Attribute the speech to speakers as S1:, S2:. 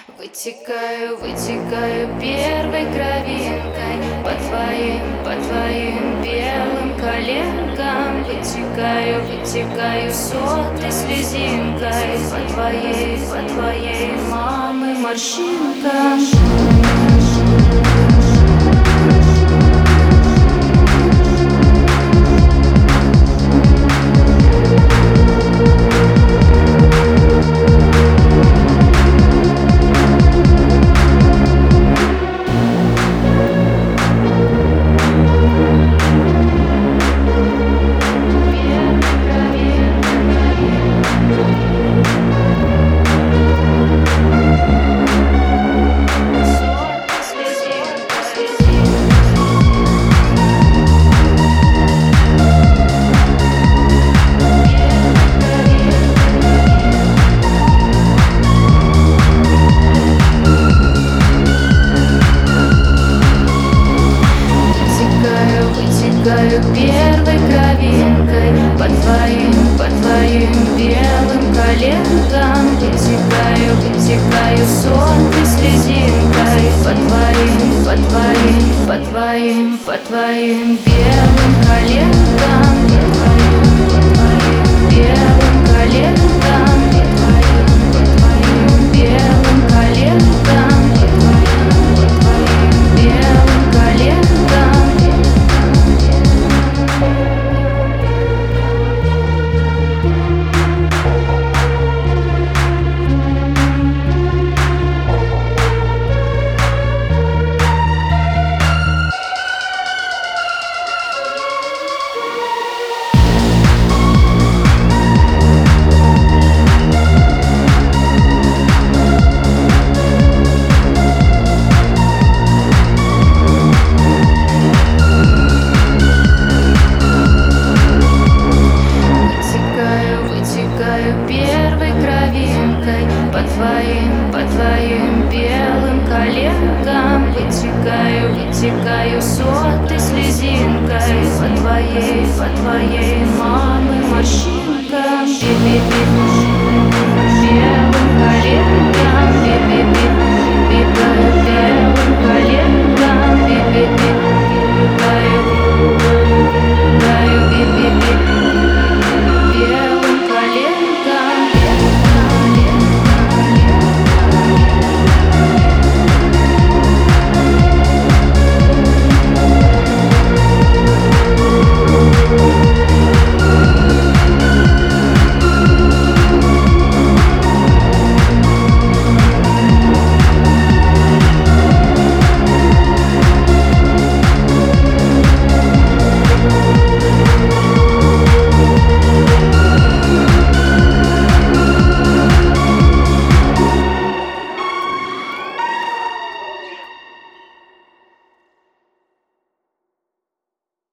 S1: Вытекаю первой кровинкой по твоим белым коленкам. Вытекаю сотой слезинкой по твоей мамы морщинкам. Вытекаю первой кровинкой по твоим белым коленкам. Вытекаю сотой слезинкой по твоим белым коленкам. Белым коленкам. Белым коленкам. Белым коленкам. Первой кровинкой по твоим белым коленкам. Вытекаю сотой слезинкой по твоей мамы морщинкам.